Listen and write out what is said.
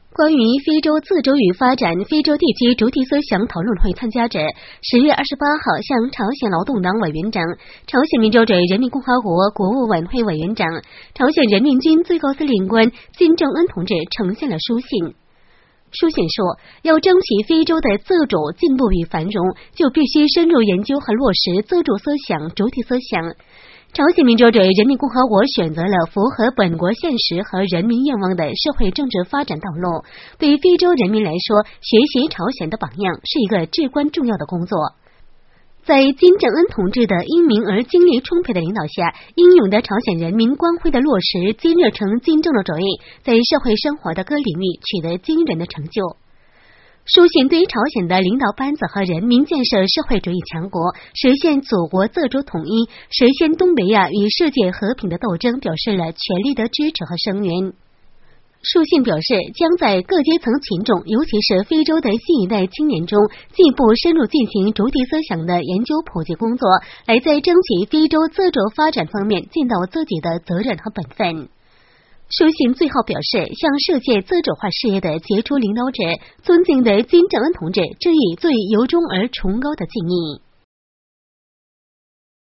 关于非洲自主与发展非洲地区主体思想讨论会参加者10月28号向朝鲜劳动党委员长、朝鲜民主主义人民共和国国务委员会委员长、朝鲜人民军最高司令官金正恩同志呈现了书信。书信说，要争取非洲的自主、进步与繁荣，就必须深入研究和落实自主思想、主体思想。朝鲜民主主义人民共和国选择了符合本国现实和人民愿望的社会政治发展道路，对非洲人民来说，学习朝鲜的榜样是一个至关重要的工作。在金正恩同志的英明而精力充沛的领导下，英勇的朝鲜人民光辉的落实金日成金正的主义，在社会生活的各领域取得惊人的成就。书信对朝鲜的领导班子和人民建设社会主义强国，实现祖国自主统一，实现东北亚与世界和平的斗争表示了全力的支持和声援。书信表示，将在各阶层群众，尤其是非洲的新一代青年中，进一步深入进行主体思想的研究普及工作，来在争取非洲自主发展方面尽到自己的责任和本分。书信最后表示，向世界自主化事业的杰出领导者、尊敬的金正恩同志致以最由衷而崇高的敬意。